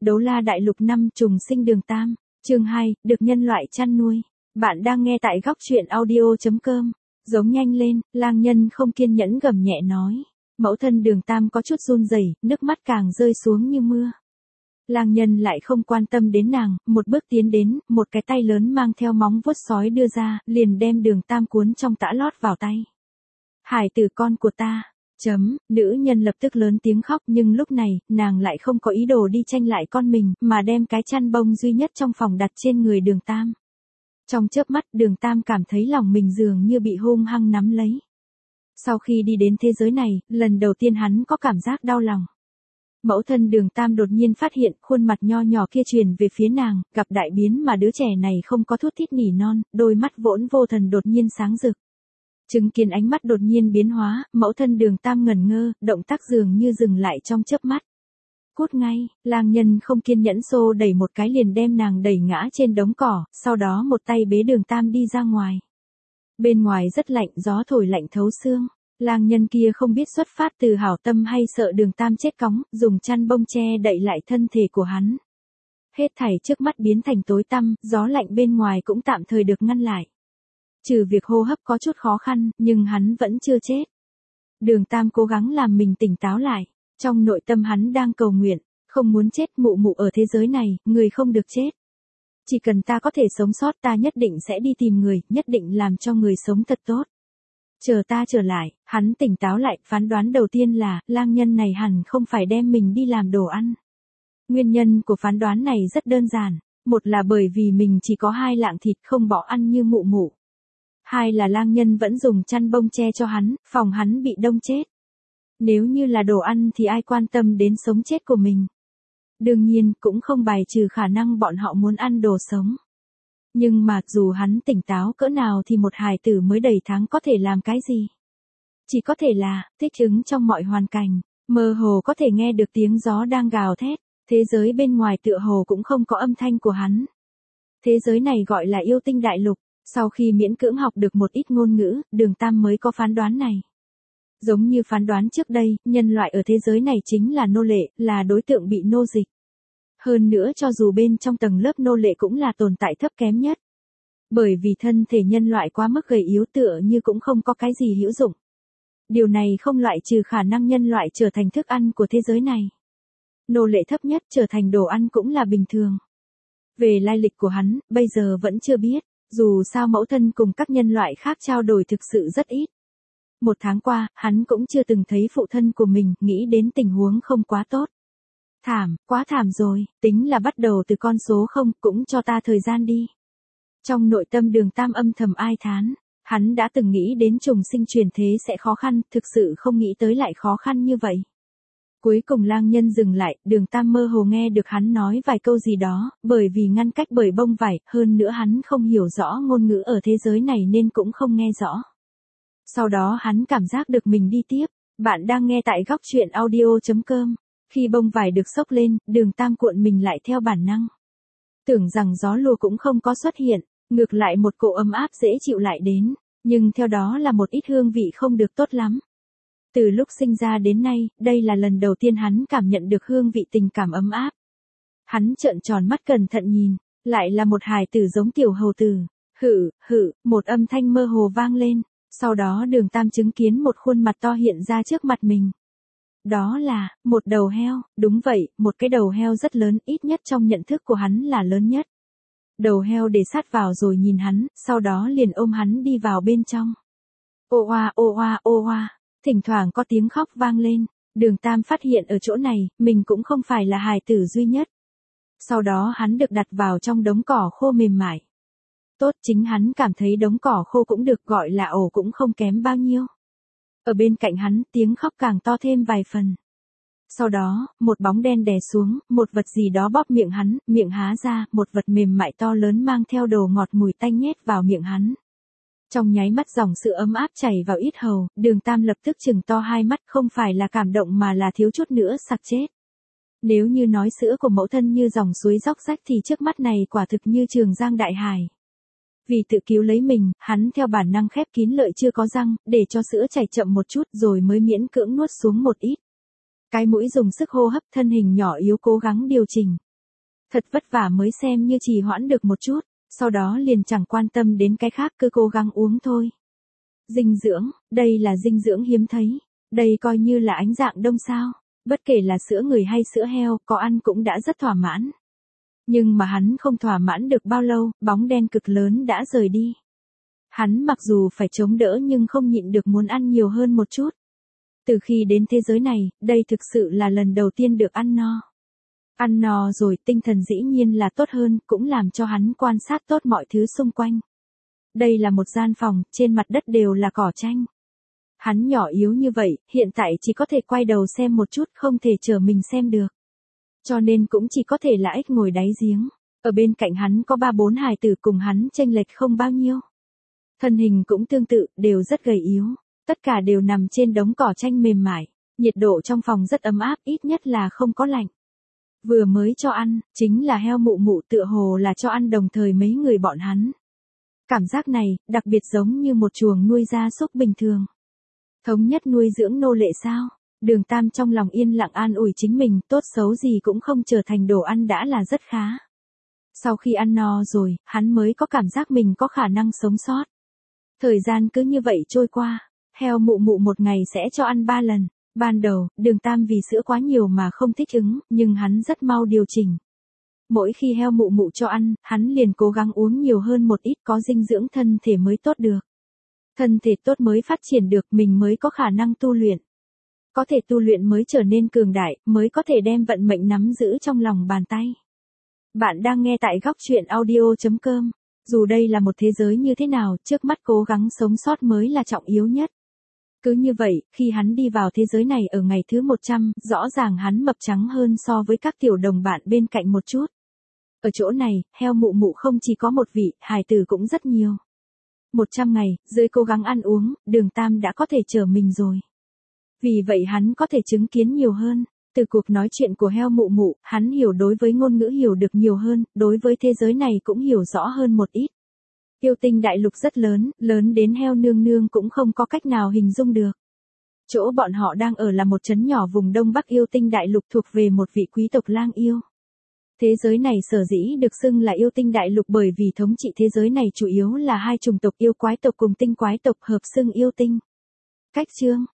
Đấu La Đại Lục 5 trùng sinh Đường Tam, chương 2, được nhân loại chăn nuôi. Bạn đang nghe tại góc truyện audio.com. Giống nhanh lên, lang nhân không kiên nhẫn gầm nhẹ nói. Mẫu thân Đường Tam có chút run rẩy, nước mắt càng rơi xuống như mưa. Lang nhân lại không quan tâm đến nàng, một bước tiến đến, một cái tay lớn mang theo móng vuốt sói đưa ra, liền đem Đường Tam cuốn trong tã lót vào tay. Hải tử con của ta. Nữ nhân lập tức lớn tiếng khóc, nhưng lúc này, nàng lại không có ý đồ đi tranh lại con mình, mà đem cái chăn bông duy nhất trong phòng đặt trên người Đường Tam. Trong chớp mắt, Đường Tam cảm thấy lòng mình dường như bị hung hăng nắm lấy. Sau khi đi đến thế giới này, lần đầu tiên hắn có cảm giác đau lòng. Mẫu thân Đường Tam đột nhiên phát hiện khuôn mặt nho nhỏ kia truyền về phía nàng, gặp đại biến mà đứa trẻ này không có thút thít nỉ non, đôi mắt vỗn vô thần đột nhiên sáng rực. Chứng kiến ánh mắt đột nhiên biến hóa, mẫu thân Đường Tam ngẩn ngơ, động tác dường như dừng lại trong chớp mắt. Cút ngay, lang nhân không kiên nhẫn xô đẩy một cái liền đem nàng đẩy ngã trên đống cỏ, sau đó một tay bế Đường Tam đi ra ngoài. Bên ngoài rất lạnh, gió thổi lạnh thấu xương. Lang nhân kia không biết xuất phát từ hảo tâm hay sợ Đường Tam chết cóng, dùng chăn bông che đậy lại thân thể của hắn. Hết thảy trước mắt biến thành tối tăm, gió lạnh bên ngoài cũng tạm thời được ngăn lại. Trừ việc hô hấp có chút khó khăn, nhưng hắn vẫn chưa chết. Đường Tam cố gắng làm mình tỉnh táo lại. Trong nội tâm hắn đang cầu nguyện, không muốn chết, mụ mụ ở thế giới này, người không được chết. Chỉ cần ta có thể sống sót, ta nhất định sẽ đi tìm người, nhất định làm cho người sống thật tốt. Chờ ta trở lại, hắn tỉnh táo lại, phán đoán đầu tiên là, lang nhân này hẳn không phải đem mình đi làm đồ ăn. Nguyên nhân của phán đoán này rất đơn giản, một là bởi vì mình chỉ có 2 lạng thịt không bỏ ăn như mụ mụ. 2 là lang nhân vẫn dùng chăn bông che cho hắn, phòng hắn bị đông chết. Nếu như là đồ ăn thì ai quan tâm đến sống chết của mình. Đương nhiên, cũng không bài trừ khả năng bọn họ muốn ăn đồ sống. Nhưng mà, dù hắn tỉnh táo cỡ nào thì một hài tử mới đầy tháng có thể làm cái gì? Chỉ có thể là, thích ứng trong mọi hoàn cảnh, mơ hồ có thể nghe được tiếng gió đang gào thét, thế giới bên ngoài tựa hồ cũng không có âm thanh của hắn. Thế giới này gọi là yêu tinh đại lục, sau khi miễn cưỡng học được một ít ngôn ngữ, Đường Tam mới có phán đoán này. Giống như phán đoán trước đây, nhân loại ở thế giới này chính là nô lệ, là đối tượng bị nô dịch. Hơn nữa cho dù bên trong tầng lớp nô lệ cũng là tồn tại thấp kém nhất. Bởi vì thân thể nhân loại quá mức gầy yếu tựa như cũng không có cái gì hữu dụng. Điều này không loại trừ khả năng nhân loại trở thành thức ăn của thế giới này. Nô lệ thấp nhất trở thành đồ ăn cũng là bình thường. Về lai lịch của hắn, bây giờ vẫn chưa biết, dù sao mẫu thân cùng các nhân loại khác trao đổi thực sự rất ít. 1 tháng qua, hắn cũng chưa từng thấy phụ thân của mình, nghĩ đến tình huống không quá tốt. Thảm, quá thảm rồi, tính là bắt đầu từ con số 0, cũng cho ta thời gian đi. Trong nội tâm Đường Tam âm thầm ai thán, hắn đã từng nghĩ đến trùng sinh chuyển thế sẽ khó khăn, thực sự không nghĩ tới lại khó khăn như vậy. Cuối cùng lang nhân dừng lại, Đường Tam mơ hồ nghe được hắn nói vài câu gì đó, bởi vì ngăn cách bởi bông vải, hơn nữa hắn không hiểu rõ ngôn ngữ ở thế giới này nên cũng không nghe rõ. Sau đó hắn cảm giác được mình đi tiếp. Bạn đang nghe tại góc truyện audio.com. Khi bông vải được xốc lên, Đường Tam cuộn mình lại theo bản năng. Tưởng rằng gió lùa cũng không có xuất hiện, ngược lại một cỗ ấm áp dễ chịu lại đến, nhưng theo đó là một ít hương vị không được tốt lắm. Từ lúc sinh ra đến nay, đây là lần đầu tiên hắn cảm nhận được hương vị tình cảm ấm áp. Hắn trợn tròn mắt cẩn thận nhìn, lại là một hài tử giống tiểu hầu tử. Một âm thanh mơ hồ vang lên. Sau đó Đường Tam chứng kiến một khuôn mặt to hiện ra trước mặt mình. Đó là, một đầu heo, đúng vậy, một cái đầu heo rất lớn, ít nhất trong nhận thức của hắn là lớn nhất. Đầu heo để sát vào rồi nhìn hắn, sau đó liền ôm hắn đi vào bên trong. Ô oa, thỉnh thoảng có tiếng khóc vang lên, Đường Tam phát hiện ở chỗ này, mình cũng không phải là hài tử duy nhất. Sau đó hắn được đặt vào trong đống cỏ khô mềm mại. Tốt, chính hắn cảm thấy đống cỏ khô cũng được, gọi là ổ cũng không kém bao nhiêu. Ở bên cạnh hắn, tiếng khóc càng to thêm vài phần. Sau đó, một bóng đen đè xuống, một vật gì đó bóp miệng hắn, miệng há ra, một vật mềm mại to lớn mang theo đồ ngọt mùi tanh nhét vào miệng hắn. Trong nháy mắt dòng sữa ấm áp chảy vào yết hầu, Đường Tam lập tức trừng to hai mắt, không phải là cảm động mà là thiếu chút nữa sặc chết. Nếu như nói sữa của mẫu thân như dòng suối róc rách thì trước mắt này quả thực như Trường Giang đại hải. Vì tự cứu lấy mình, hắn theo bản năng khép kín lợi chưa có răng, để cho sữa chảy chậm một chút rồi mới miễn cưỡng nuốt xuống một ít. Cái mũi dùng sức hô hấp, thân hình nhỏ yếu cố gắng điều chỉnh. Thật vất vả mới xem như trì hoãn được một chút, sau đó liền chẳng quan tâm đến cái khác cứ cố gắng uống thôi. Dinh dưỡng, đây là dinh dưỡng hiếm thấy, đây coi như là ánh dạng đông sao, bất kể là sữa người hay sữa heo, có ăn cũng đã rất thỏa mãn. Nhưng mà hắn không thỏa mãn được bao lâu, bóng đen cực lớn đã rời đi. Hắn mặc dù phải chống đỡ nhưng không nhịn được muốn ăn nhiều hơn một chút. Từ khi đến thế giới này, đây thực sự là lần đầu tiên được ăn no. Ăn no rồi tinh thần dĩ nhiên là tốt hơn, cũng làm cho hắn quan sát tốt mọi thứ xung quanh. Đây là một gian phòng, trên mặt đất đều là cỏ tranh. Hắn nhỏ yếu như vậy, hiện tại chỉ có thể quay đầu xem một chút, không thể trở mình xem được. Cho nên cũng chỉ có thể là ếch ngồi đáy giếng. Ở bên cạnh hắn có 3-4 hài tử cùng hắn chênh lệch không bao nhiêu. Thân hình cũng tương tự, đều rất gầy yếu. Tất cả đều nằm trên đống cỏ tranh mềm mại. Nhiệt độ trong phòng rất ấm áp, ít nhất là không có lạnh. Vừa mới cho ăn, chính là heo mụ mụ tựa hồ là cho ăn đồng thời mấy người bọn hắn. Cảm giác này, đặc biệt giống như một chuồng nuôi gia súc bình thường. Thống nhất nuôi dưỡng nô lệ sao? Đường Tam trong lòng yên lặng an ủi chính mình, tốt xấu gì cũng không trở thành đồ ăn đã là rất khá. Sau khi ăn no rồi, hắn mới có cảm giác mình có khả năng sống sót. Thời gian cứ như vậy trôi qua, heo mụ mụ một ngày sẽ cho ăn 3 lần. Ban đầu, Đường Tam vì sữa quá nhiều mà không thích ứng, nhưng hắn rất mau điều chỉnh. Mỗi khi heo mụ mụ cho ăn, hắn liền cố gắng uống nhiều hơn một ít, có dinh dưỡng thân thể mới tốt được. Thân thể tốt mới phát triển được, mình mới có khả năng tu luyện. Có thể tu luyện mới trở nên cường đại, mới có thể đem vận mệnh nắm giữ trong lòng bàn tay. Bạn đang nghe tại góc chuyện audio.com. Dù đây là một thế giới như thế nào, trước mắt cố gắng sống sót mới là trọng yếu nhất. Cứ như vậy, khi hắn đi vào thế giới này ở ngày thứ 100, rõ ràng hắn mập trắng hơn so với các tiểu đồng bạn bên cạnh một chút. Ở chỗ này, heo mụ mụ không chỉ có một vị, hài tử cũng rất nhiều. 100 ngày, dưới cố gắng ăn uống, Đường Tam đã có thể trở mình rồi. Vì vậy hắn có thể chứng kiến nhiều hơn. Từ cuộc nói chuyện của heo mụ mụ, hắn hiểu đối với ngôn ngữ hiểu được nhiều hơn, đối với thế giới này cũng hiểu rõ hơn một ít. Yêu tinh đại lục rất lớn, lớn đến heo nương nương cũng không có cách nào hình dung được. Chỗ bọn họ đang ở là một trấn nhỏ vùng đông bắc yêu tinh đại lục thuộc về một vị quý tộc lang yêu. Thế giới này sở dĩ được xưng là yêu tinh đại lục bởi vì thống trị thế giới này chủ yếu là hai chủng tộc yêu quái tộc cùng tinh quái tộc hợp xưng yêu tinh. Cách chương